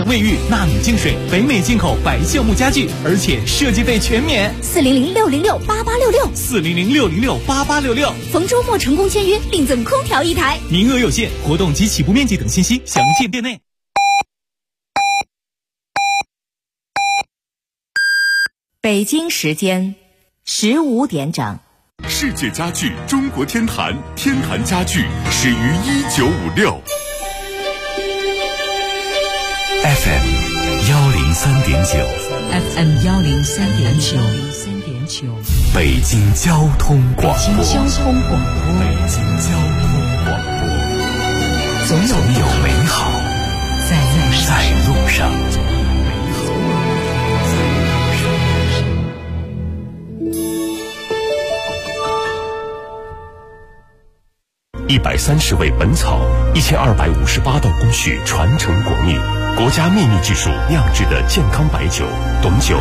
卫浴、纳米净水，北美进口白橡木家具，而且设计费全免。 400-606-8866，400-606-8866， 逢周末成功签约，另赠空调1台， 名额有限，活动及起步面积等信息详见店内。 北京时间15点整。 世界家具中国天坛，天坛家具始于1956。FM 103.9，FM 103.9， 北京交通广播， 北京交通广播， 总有美好在路上。130味本草，1258道工序传承国秘，国家秘密技术酿制的健康白酒，董酒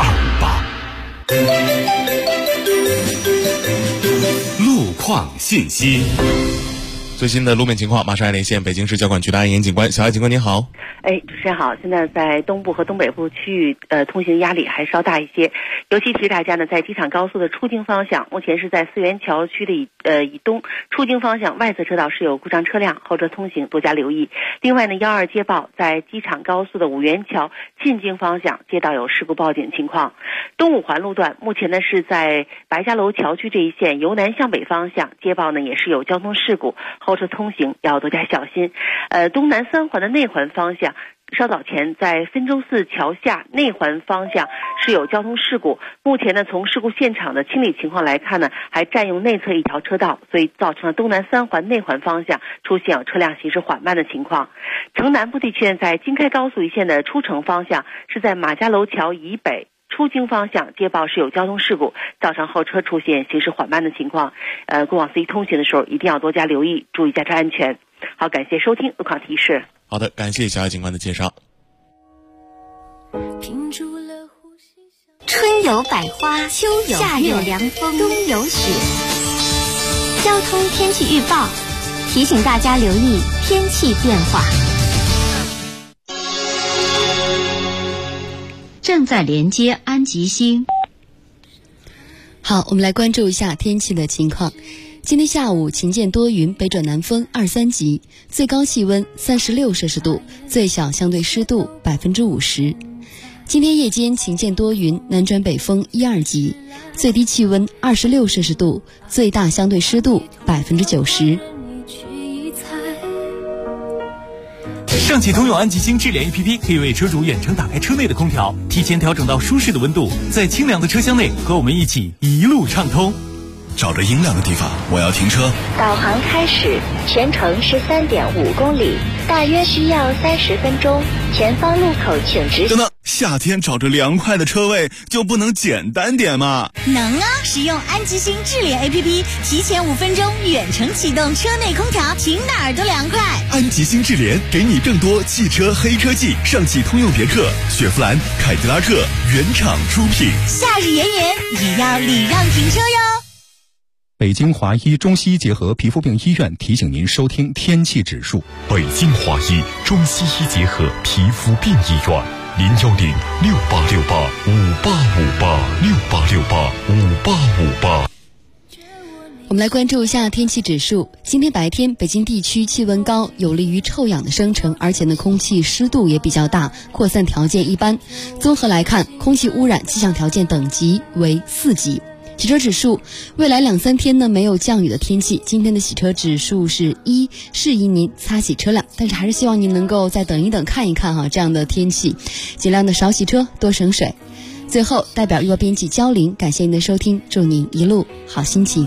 1258。路况信息。 最新的路面情况，马上来连线北京市交管局的安岩警官。小艾警官您好。 主持人好。现在在东部和东北部区域，通行压力还稍大一些。尤其提示大家呢，在机场高速的出京方向，目前是在四元桥区的以东出京方向外侧车道是有故障车辆，后车通行多加留意。另外呢，12接报，在机场高速的五元桥进京方向街道有事故报警情况。东五环路段目前呢是在白家楼桥区这一线由南向北方向接报呢也是有交通事故，后车通行要多加小心。东南三环的内环方向，稍早前在汾州寺桥下内环方向是有交通事故，目前呢从事故现场的清理情况来看呢，还占用内侧一条车道，所以造成了东南三环内环方向出现有车辆行驶缓慢的情况。城南部地区在京开高速一线的出城方向是在马家楼桥以北出京方向接报是有交通事故，造成后车出现行驶缓慢的情况。过往司机通行的时候一定要多加留意，注意驾车安全。好，感谢收听路况提示。 好的，感谢小艾警官的介绍。 春有百花，秋有夏有凉风，冬有雪。交通天气预报提醒大家留意天气变化。 正在连接安吉星。 好，我们来关注一下天气的情况。今天下午晴间多云，北转南风2、3级，最高气温36摄氏度，最小相对湿度50%。今天夜间晴间多云，南转北风1、2级，最低气温26摄氏度，最大相对湿度90%。 上汽通用安吉星智联 APP 可以为车主远程打开车内的空调，提前调整到舒适的温度，在清凉的车厢内和我们一起一路畅通。 找着阴凉的地方，我要停车。 导航开始，全程13.5公里，大约需要30分钟。前方路口请直行。 等等，夏天找着凉快的车位就不能简单点吗？ 能啊！使用安吉星智联 APP， 提前5分钟远程启动车内空调，停哪儿都凉快。 安吉星智联给你更多汽车黑科技，上汽通用别克、雪佛兰、凯迪拉克原厂出品。 夏日炎炎，也要礼让停车哟。 北京华医中西医结合皮肤病医院提醒您收听天气指数。 北京华医中西医结合皮肤病医院，010-6868-5858，6868-5858。 我们来关注一下天气指数。今天白天北京地区气温高，有利于臭氧的生成，而且呢空气湿度也比较大，扩散条件一般。综合来看，空气污染气象条件等级为4级。洗车指数，未来2、3天呢没有降雨的天气，今天的洗车指数是1，适宜您擦洗车辆，但是还是希望您能够再等一等看一看这样的天气，尽量的少洗车，多省水。最后代表预报编辑焦玲感谢您的收听，祝您一路好心情。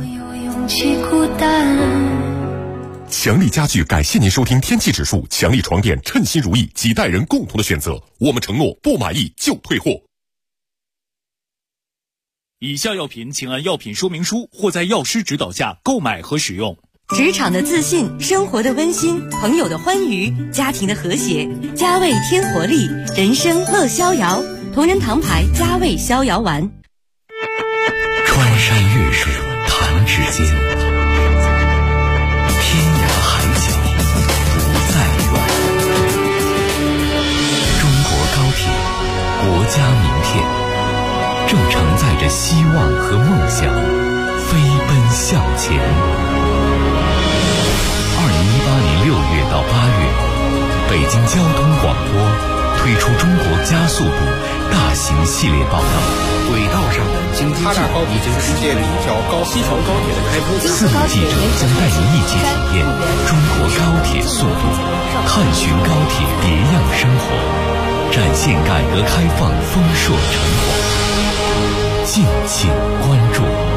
强力家具感谢您收听天气指数，强力床垫称心如意，几代人共同的选择，我们承诺不满意就退货。 以下药品请按药品说明书或在药师指导下购买和使用。 职场的自信，生活的温馨，朋友的欢愉，家庭的和谐，佳味添活力，人生乐逍遥。同仁堂牌佳味逍遥丸。 穿山越水弹指间，天涯海角不再远。中佳明天，正承载着希望和梦想，飞奔向前。2018年6月到8月，北京交通广播推出中国加速度大型系列报道。 轨道上的京津冀已经世界第一条西条高铁的开通。 4路记者将带您一起体验中国高铁速度，探寻高铁别样生活，展现改革开放丰硕成果。敬请关注。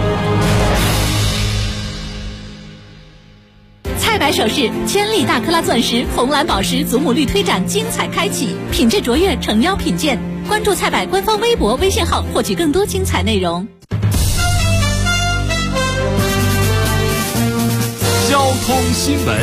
菜百首饰千粒大克拉钻石、红蓝宝石祖母绿推展精彩开启，品质卓越，诚邀品鉴。关注菜百官方微博、微信号，获取更多精彩内容。 交通新闻。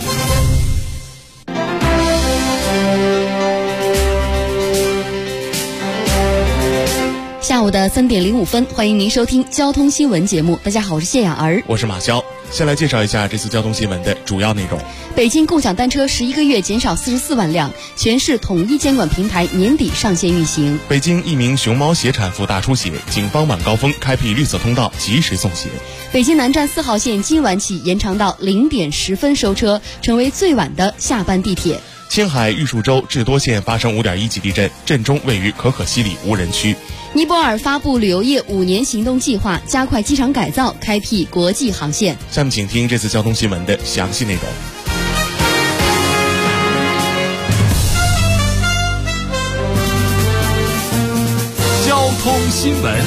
下午的3点05分，欢迎您收听交通新闻节目。大家好，我是谢雅儿， 我是马潇。先来介绍一下这次交通新闻的主要内容。 北京共享单车11个月减少44万辆，全市统一监管平台年底上线运行。 北京一名熊猫鞋产妇大出血，警方晚高峰开辟绿色通道，及时送鞋。 北京南站4号线今晚起延长到0点10分收车，成为最晚的下班地铁。 青海玉树州智多县发生5.1级地震，震中位于可可西里无人区。 尼泊尔发布旅游业5年行动计划，加快机场改造，开辟国际航线。 下面请听这次交通新闻的详细内容。 交通新闻。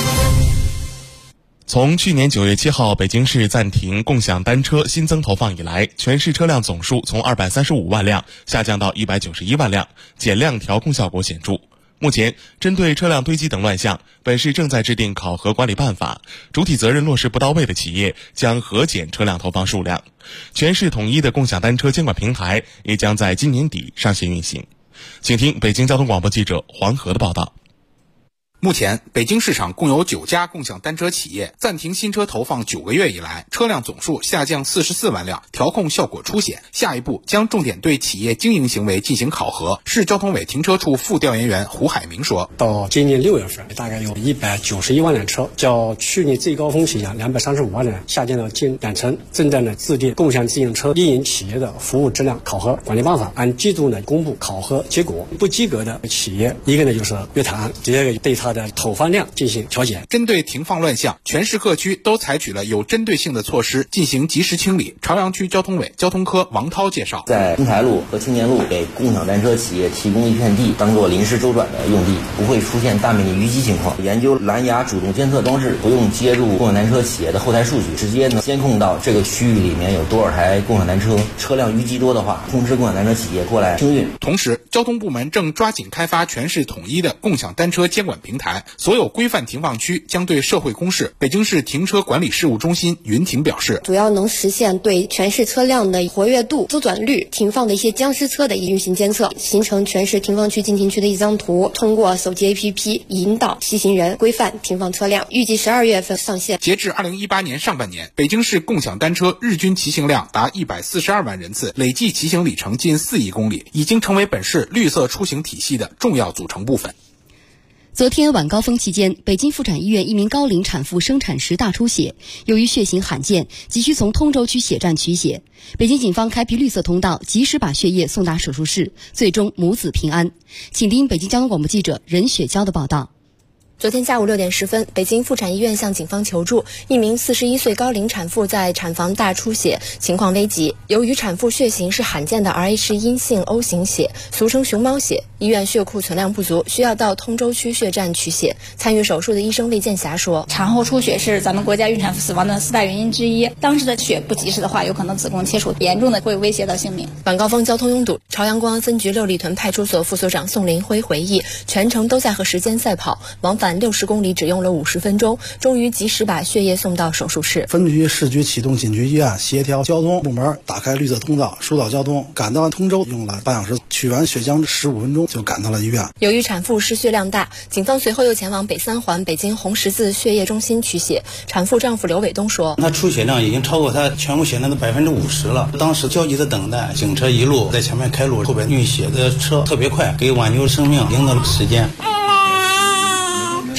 从去年9月7号北京市暂停共享单车新增投放以来，全市车辆总数从235万辆下降到191万辆，减量调控效果显著。目前，针对车辆堆积等乱象，本市正在制定考核管理办法，主体责任落实不到位的企业将核减车辆投放数量。全市统一的共享单车监管平台也将在今年底上线运行。请听北京交通广播记者黄河的报道。 目前，北京市场共有9家共享单车企业暂停新车投放9个月以来，车辆总数下降44万辆，调控效果初显。下一步将重点对企业经营行为进行考核。市交通委停车处副调研员胡海明说：“ 到今年6月份，大概有191万辆车，较去年最高峰期235万辆，下降了近2成。正在制定共享自行车运营企业的服务质量考核管理办法，按季度公布考核结果。不及格的企业，一个就是约谈案，第二个对它的投放量进行调减。 针对停放乱象，全市各区都采取了有针对性的措施进行及时清理。朝阳区交通委交通科王涛介绍， 在丰台路和青年路给共享单车企业提供一片地，当做临时周转的用地，不会出现大面积淤积情况。研究蓝牙主动监测装置，不用接入共享单车企业的后台数据，直接监控到这个区域里面有多少台共享单车，车辆淤积多的话，通知共享单车企业过来清运。 同时，交通部门正抓紧开发全市统一的共享单车监管平台，所有规范停放区将对社会公示。北京市停车管理事务中心云婷表示， 主要能实现对全市车辆的活跃度、周转率、停放的一些僵尸车的运行监测，形成全市停放区禁停区的一张图，通过手机 APP 引导骑行人规范停放车辆，预计12月份上线。 截至2018年上半年，北京市共享单车日均骑行量达142万人次，累计骑行里程近4亿公里，已经成为本市绿色出行体系的重要组成部分。 昨天晚高峰期间，北京妇产医院一名高龄产妇生产时大出血，由于血型罕见，急需从通州区血站取血。北京警方开辟绿色通道，及时把血液送达手术室，最终母子平安。请听北京交通广播记者任雪娇的报道。 昨天下午6点10分，北京妇产医院向警方求助，一名41岁高龄产妇在产房大出血，情况危急。由于产妇血型是罕见的 Rh 阴性 O 型血，俗称熊猫血，医院血库存量不足，需要到通州区血站取血。参与手术的医生魏建霞说， 产后出血是咱们国家孕产妇死亡的4大原因之一，当时的血不及时的话，有可能子宫切除，严重的会威胁到性命。 晚高峰交通拥堵，朝阳公安分局6里屯派出所副所长宋林辉回忆，全程都在和时间赛跑，往返60公里只用了50分钟，终于及时把血液送到手术室。 分局、市局启动紧急预案，协调交通部门打开绿色通道，疏导交通。赶到通州用了半小时，取完血浆15分钟就赶到了医院。 由于产妇失血量大，警方随后又前往北3环北京红十字血液中心取血。产妇丈夫刘伟东说， 她出血量已经超过她全部血量的50%了，当时焦急的等待，警车一路在前面开路，后边运血的车特别快，给挽救生命赢得了时间。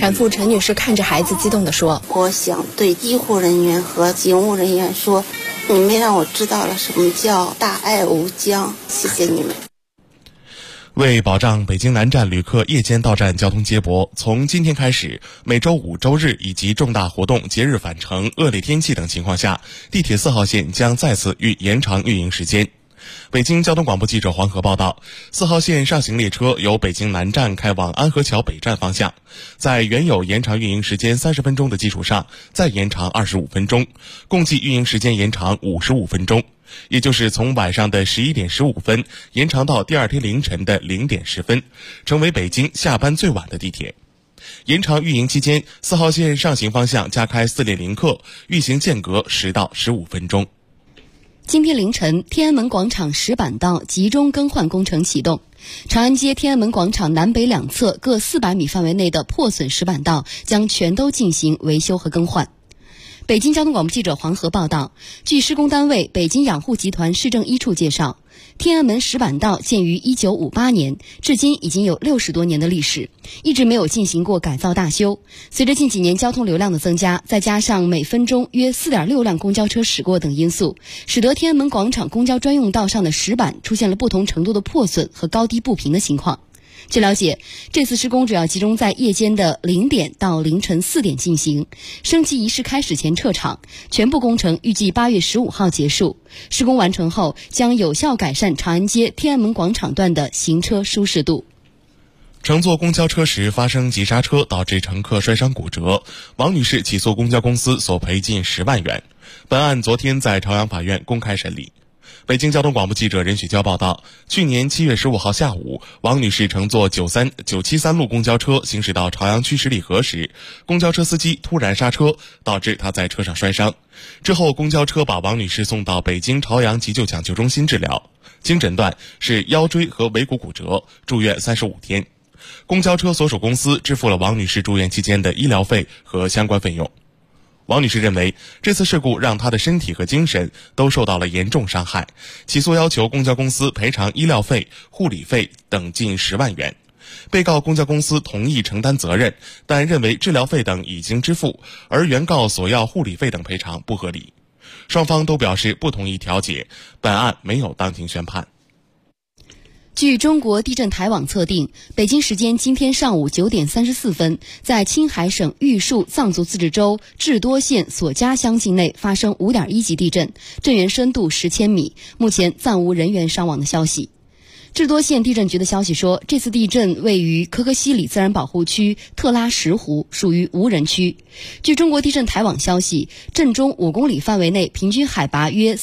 产妇陈女士看着孩子激动地说：“ 我想对医护人员和警务人员说，你们让我知道了什么叫大爱无疆，谢谢你们。” 为保障北京南站旅客夜间到站交通接驳，从今天开始，每周五、周日以及重大活动、节日返程、恶劣天气等情况下，地铁4号线将再次延长运营时间。北京交通广播记者黄河报道，4号线上行列车由北京南站开往安河桥北站方向，在原有延长运营时间30分钟的基础上，再延长25分钟，共计运营时间延长55分钟，也就是从晚上的11点15分延长到第二天凌晨的0点10分，成为北京下班最晚的地铁。延长运营期间，4号线上行方向加开4列临客，运行间隔10到15分钟。 今天凌晨，天安门广场石板道集中更换工程启动，长安街、天安门广场南北两侧各400米范围内的破损石板道将全都进行维修和更换。北京交通广播记者黄河报道，据施工单位北京养护集团市政一处介绍，天安门石板道建于1958年，至今已经有60多年的历史，一直没有进行过改造大修。随着近几年交通流量的增加，再加上每分钟约4.6辆公交车驶过等因素，使得天安门广场公交专用道上的石板出现了不同程度的破损和高低不平的情况。据了解，这次施工主要集中在夜间的0点到凌晨4点进行，升旗仪式开始前撤场，全部工程预计8月15号结束。施工完成后，将有效改善长安街、天安门广场段的行车舒适度。 乘坐公交车时发生急刹车，导致乘客摔伤骨折，王女士起诉公交公司索赔近10万元。本案昨天在朝阳法院公开审理。北京交通广播记者任雪娇报道，去年7月15号下午，王女士乘坐973路公交车行驶到朝阳区十里河时，公交车司机突然刹车，导致她在车上摔伤。之后，公交车把王女士送到北京朝阳急救抢救中心治疗，经诊断是腰椎和尾骨骨折，住院35天。公交车所属公司支付了王女士住院期间的医疗费和相关费用。王女士认为，这次事故让她的身体和精神都受到了严重伤害，起诉要求公交公司赔偿医疗费、护理费等近10万元。被告公交公司同意承担责任，但认为治疗费等已经支付，而原告索要护理费等赔偿不合理。双方都表示不同意调解，本案没有当庭宣判。 据中国地震台网测定，北京时间今天上午9点34分，在青海省玉树藏族自治州智多县索佳乡境内发生5.1级地震，震源深度10千米，目前暂无人员伤亡的消息。智多县地震局的消息说，这次地震位于可可西里自然保护区特拉什湖，属于无人区。据中国地震台网消息，震中5公里范围内平均海拔约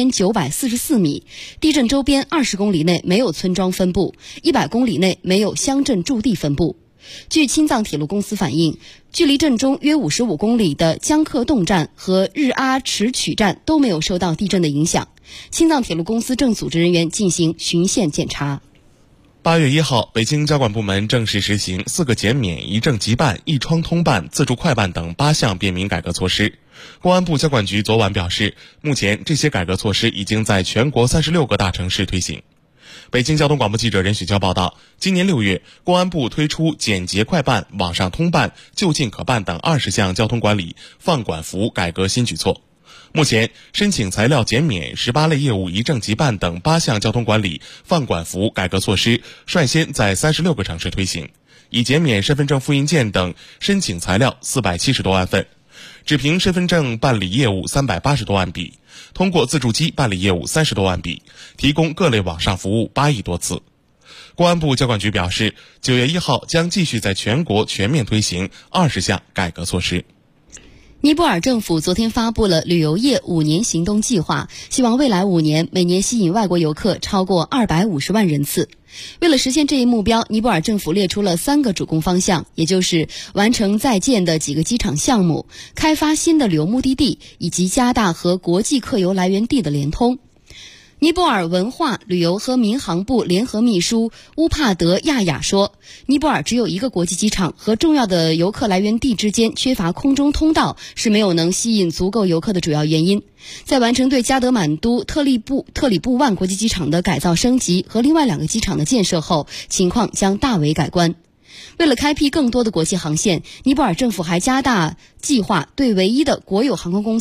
4944米，地震周边20公里内没有村庄分布，100公里内没有乡镇驻地分布。据青藏铁路公司反映，距离震中约55公里的江克洞站和日阿池曲站都没有受到地震的影响。青藏铁路公司正组织人员进行巡线检查。 8月1号，北京交管部门正式实行4个减免、一证即办、一窗通办、自助快办等8项便民改革措施。公安部交管局昨晚表示，目前这些改革措施已经在全国36个大城市推行。北京交通广播记者任雪娇报道，今年6月，公安部推出简洁快办、网上通办、就近可办等20项交通管理放管服改革新举措。目前，申请材料减免、18类业务一证即办等8项交通管理放管服改革措施率先在36个城市推行，已减免身份证复印件等申请材料470多万份，只凭身份证办理业务380多万笔，通过自助机办理业务30多万笔，提供各类网上服务8亿多次。公安部交管局表示，9月1号将继续在全国全面推行20项改革措施。 尼泊尔政府昨天发布了旅游业5年行动计划，希望未来5年每年吸引外国游客超过250万人次。为了实现这一目标，尼泊尔政府列出了3个主攻方向，也就是完成在建的几个机场项目、开发新的旅游目的地，以及加大和国际客游来源地的联通。尼泊尔文化、旅游和民航部联合秘书乌帕德亚雅说，尼泊尔只有1个国际机场，和重要的游客来源地之间缺乏空中通道，是没有能吸引足够游客的主要原因。在完成对加德满都特里布万国际机场的改造升级和另外2个机场的建设后，情况将大为改观。 为了开辟更多的国际航线，尼泊尔政府还加大计划对唯一的国有航空公司